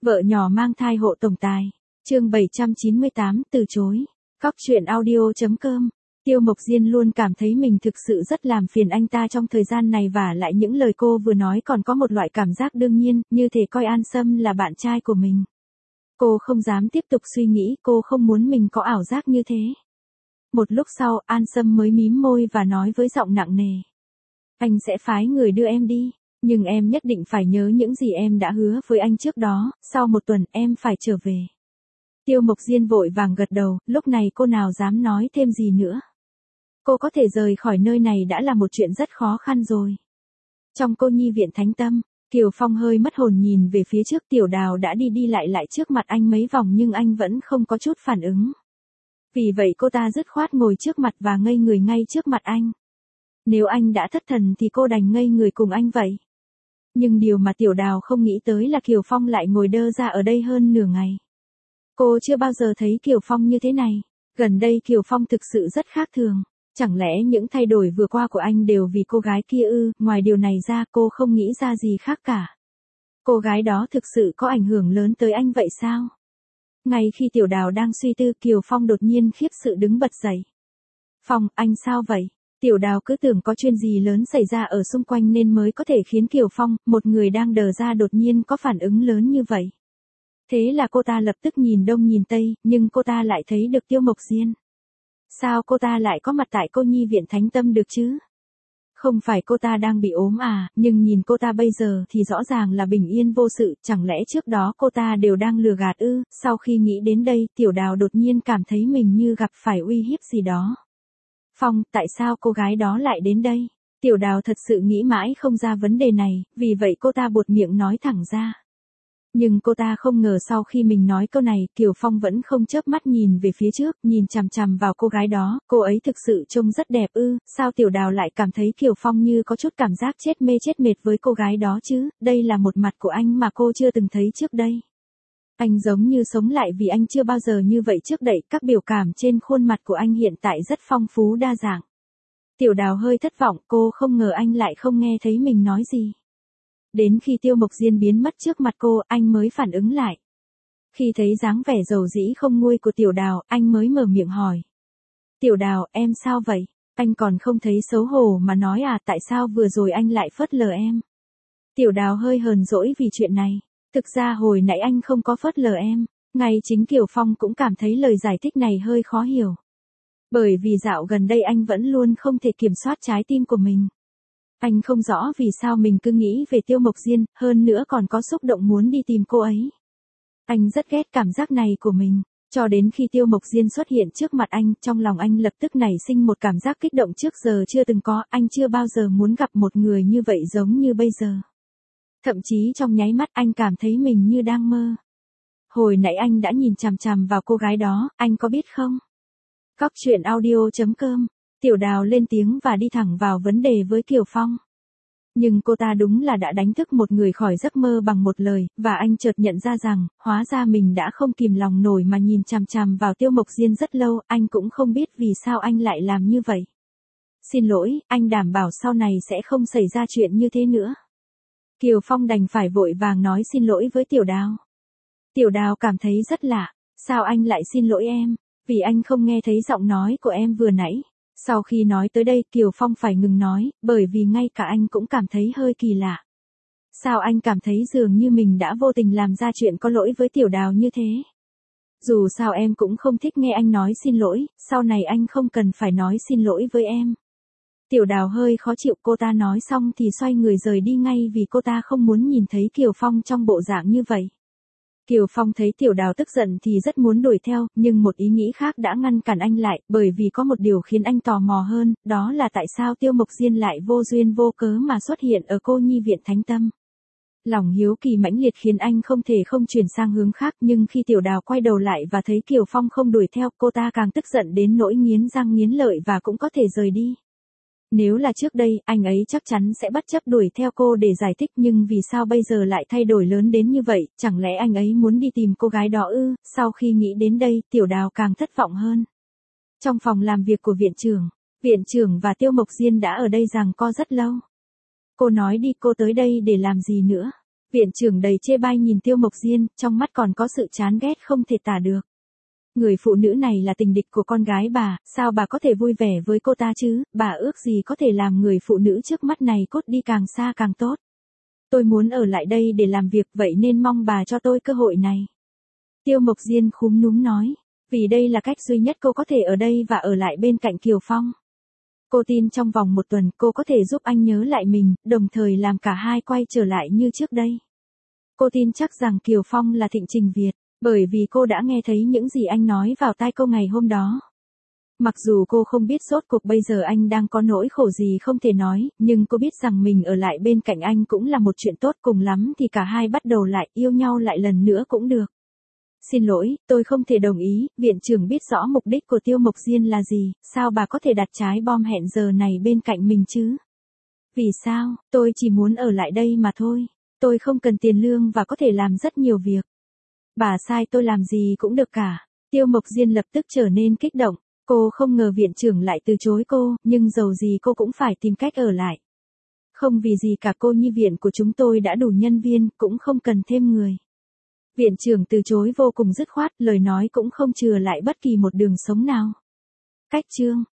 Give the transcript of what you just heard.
Vợ nhỏ mang thai hộ tổng tài. Chương 798, từ chối. Cóc truyện audio.com. Tiêu Mộc Diên luôn cảm thấy mình thực sự rất làm phiền anh ta trong thời gian này, và lại những lời cô vừa nói còn có một loại cảm giác đương nhiên, như thể coi An Sâm là bạn trai của mình. Cô không dám tiếp tục suy nghĩ, cô không muốn mình có ảo giác như thế. Một lúc sau, An Sâm mới mím môi và nói với giọng nặng nề. Anh sẽ phái người đưa em đi, nhưng em nhất định phải nhớ những gì em đã hứa với anh trước đó, sau 1 tuần em phải trở về. Tiêu Mộc Diên vội vàng gật đầu, lúc này cô nào dám nói thêm gì nữa. Cô có thể rời khỏi nơi này đã là một chuyện rất khó khăn rồi. Trong cô nhi viện Thánh Tâm, Kiều Phong hơi mất hồn nhìn về phía trước. Tiểu Đào đã đi lại trước mặt anh mấy vòng nhưng anh vẫn không có chút phản ứng. Vì vậy cô ta dứt khoát ngồi trước mặt và ngây người ngay trước mặt anh. Nếu anh đã thất thần thì cô đành ngây người cùng anh vậy. Nhưng điều mà Tiểu Đào không nghĩ tới là Kiều Phong lại ngồi đơ ra ở đây hơn nửa ngày. Cô chưa bao giờ thấy Kiều Phong như thế này. Gần đây Kiều Phong thực sự rất khác thường. Chẳng lẽ những thay đổi vừa qua của anh đều vì cô gái kia ư? Ngoài điều này ra cô không nghĩ ra gì khác cả. Cô gái đó thực sự có ảnh hưởng lớn tới anh vậy sao? Ngay khi Tiểu Đào đang suy tư, Kiều Phong đột nhiên khiếp sự đứng bật dậy. Phong, anh sao vậy? Tiểu Đào cứ tưởng có chuyện gì lớn xảy ra ở xung quanh nên mới có thể khiến Kiều Phong, một người đang đờ ra, đột nhiên có phản ứng lớn như vậy. Thế là cô ta lập tức nhìn đông nhìn tây, nhưng cô ta lại thấy được Tiêu Mộc Diên. Sao cô ta lại có mặt tại cô nhi viện Thánh Tâm được chứ? Không phải cô ta đang bị ốm à, nhưng nhìn cô ta bây giờ thì rõ ràng là bình yên vô sự, chẳng lẽ trước đó cô ta đều đang lừa gạt ư? Sau khi nghĩ đến đây, Tiểu Đào đột nhiên cảm thấy mình như gặp phải uy hiếp gì đó. Phong, tại sao cô gái đó lại đến đây? Tiểu Đào thật sự nghĩ mãi không ra vấn đề này, vì vậy cô ta buột miệng nói thẳng ra. Nhưng cô ta không ngờ sau khi mình nói câu này, Kiều Phong vẫn không chớp mắt nhìn về phía trước, nhìn chằm chằm vào cô gái đó. Cô ấy thực sự trông rất đẹp ư? Sao Tiểu Đào lại cảm thấy Kiều Phong như có chút cảm giác chết mê chết mệt với cô gái đó chứ? Đây là một mặt của anh mà cô chưa từng thấy trước đây. Anh giống như sống lại vì anh chưa bao giờ như vậy trước đây. Các biểu cảm trên khuôn mặt của anh hiện tại rất phong phú đa dạng. Tiểu Đào hơi thất vọng, cô không ngờ anh lại không nghe thấy mình nói gì. Đến khi Tiêu Mộc Diên biến mất trước mặt cô, anh mới phản ứng lại. Khi thấy dáng vẻ dầu dĩ không nguôi của Tiểu Đào, anh mới mở miệng hỏi. Tiểu Đào, em sao vậy? Anh còn không thấy xấu hổ mà nói à, tại sao vừa rồi anh lại phớt lờ em? Tiểu Đào hơi hờn dỗi vì chuyện này. Thực ra hồi nãy anh không có phớt lờ em. Ngay chính Kiều Phong cũng cảm thấy lời giải thích này hơi khó hiểu. Bởi vì dạo gần đây anh vẫn luôn không thể kiểm soát trái tim của mình. Anh không rõ vì sao mình cứ nghĩ về Tiêu Mộc Diên, hơn nữa còn có xúc động muốn đi tìm cô ấy. Anh rất ghét cảm giác này của mình, cho đến khi Tiêu Mộc Diên xuất hiện trước mặt anh, trong lòng anh lập tức nảy sinh một cảm giác kích động trước giờ chưa từng có, anh chưa bao giờ muốn gặp một người như vậy giống như bây giờ. Thậm chí trong nháy mắt anh cảm thấy mình như đang mơ. Hồi nãy anh đã nhìn chằm chằm vào cô gái đó, anh có biết không? Cóc truyện audio.com. Tiểu Đào lên tiếng và đi thẳng vào vấn đề với Kiều Phong. Nhưng cô ta đúng là đã đánh thức một người khỏi giấc mơ bằng một lời, và anh chợt nhận ra rằng, hóa ra mình đã không kìm lòng nổi mà nhìn chằm chằm vào Tiêu Mộc Diên rất lâu, anh cũng không biết vì sao anh lại làm như vậy. Xin lỗi, anh đảm bảo sau này sẽ không xảy ra chuyện như thế nữa. Kiều Phong đành phải vội vàng nói xin lỗi với Tiểu Đào. Tiểu Đào cảm thấy rất lạ, sao anh lại xin lỗi em? Vì anh không nghe thấy giọng nói của em vừa nãy. Sau khi nói tới đây, Kiều Phong phải ngừng nói, bởi vì ngay cả anh cũng cảm thấy hơi kỳ lạ. Sao anh cảm thấy dường như mình đã vô tình làm ra chuyện có lỗi với Tiểu Đào như thế? Dù sao em cũng không thích nghe anh nói xin lỗi, sau này anh không cần phải nói xin lỗi với em. Tiểu Đào hơi khó chịu, cô ta nói xong thì xoay người rời đi ngay vì cô ta không muốn nhìn thấy Kiều Phong trong bộ dạng như vậy. Kiều Phong thấy Tiểu Đào tức giận thì rất muốn đuổi theo, nhưng một ý nghĩ khác đã ngăn cản anh lại, bởi vì có một điều khiến anh tò mò hơn, đó là tại sao Tiêu Mộc Diên lại vô duyên vô cớ mà xuất hiện ở cô nhi viện Thánh Tâm. Lòng hiếu kỳ mãnh liệt khiến anh không thể không chuyển sang hướng khác, nhưng khi Tiểu Đào quay đầu lại và thấy Kiều Phong không đuổi theo, cô ta càng tức giận đến nỗi nghiến răng nghiến lợi và cũng có thể rời đi. Nếu là trước đây, anh ấy chắc chắn sẽ bất chấp đuổi theo cô để giải thích, nhưng vì sao bây giờ lại thay đổi lớn đến như vậy, chẳng lẽ anh ấy muốn đi tìm cô gái đó ư? Sau khi nghĩ đến đây, Tiểu Đào càng thất vọng hơn. Trong phòng làm việc của viện trưởng và Tiêu Mộc Diên đã ở đây giằng co rất lâu. Cô nói đi, cô tới đây để làm gì nữa? Viện trưởng đầy chê bai nhìn Tiêu Mộc Diên, trong mắt còn có sự chán ghét không thể tả được. Người phụ nữ này là tình địch của con gái bà, sao bà có thể vui vẻ với cô ta chứ, bà ước gì có thể làm người phụ nữ trước mắt này cút đi càng xa càng tốt. Tôi muốn ở lại đây để làm việc, vậy nên mong bà cho tôi cơ hội này. Tiêu Mộc Diên khúm núm nói, vì đây là cách duy nhất cô có thể ở đây và ở lại bên cạnh Kiều Phong. Cô tin trong vòng 1 tuần cô có thể giúp anh nhớ lại mình, đồng thời làm cả hai quay trở lại như trước đây. Cô tin chắc rằng Kiều Phong là Thịnh Trình Việt, bởi vì cô đã nghe thấy những gì anh nói vào tai cô ngày hôm đó. Mặc dù cô không biết rốt cuộc bây giờ anh đang có nỗi khổ gì không thể nói, nhưng cô biết rằng mình ở lại bên cạnh anh cũng là một chuyện tốt, cùng lắm thì cả hai bắt đầu lại yêu nhau lại lần nữa cũng được. Xin lỗi, tôi không thể đồng ý, viện trưởng biết rõ mục đích của Tiêu Mộc Diên là gì, sao bà có thể đặt trái bom hẹn giờ này bên cạnh mình chứ? Vì sao, tôi chỉ muốn ở lại đây mà thôi, tôi không cần tiền lương và có thể làm rất nhiều việc. Bà sai tôi làm gì cũng được cả. Tiêu Mộc Diên lập tức trở nên kích động, cô không ngờ viện trưởng lại từ chối cô, nhưng dầu gì cô cũng phải tìm cách ở lại. Không vì gì cả, cô nhi viện của chúng tôi đã đủ nhân viên, cũng không cần thêm người. Viện trưởng từ chối vô cùng dứt khoát, lời nói cũng không chừa lại bất kỳ một đường sống nào. Cách chương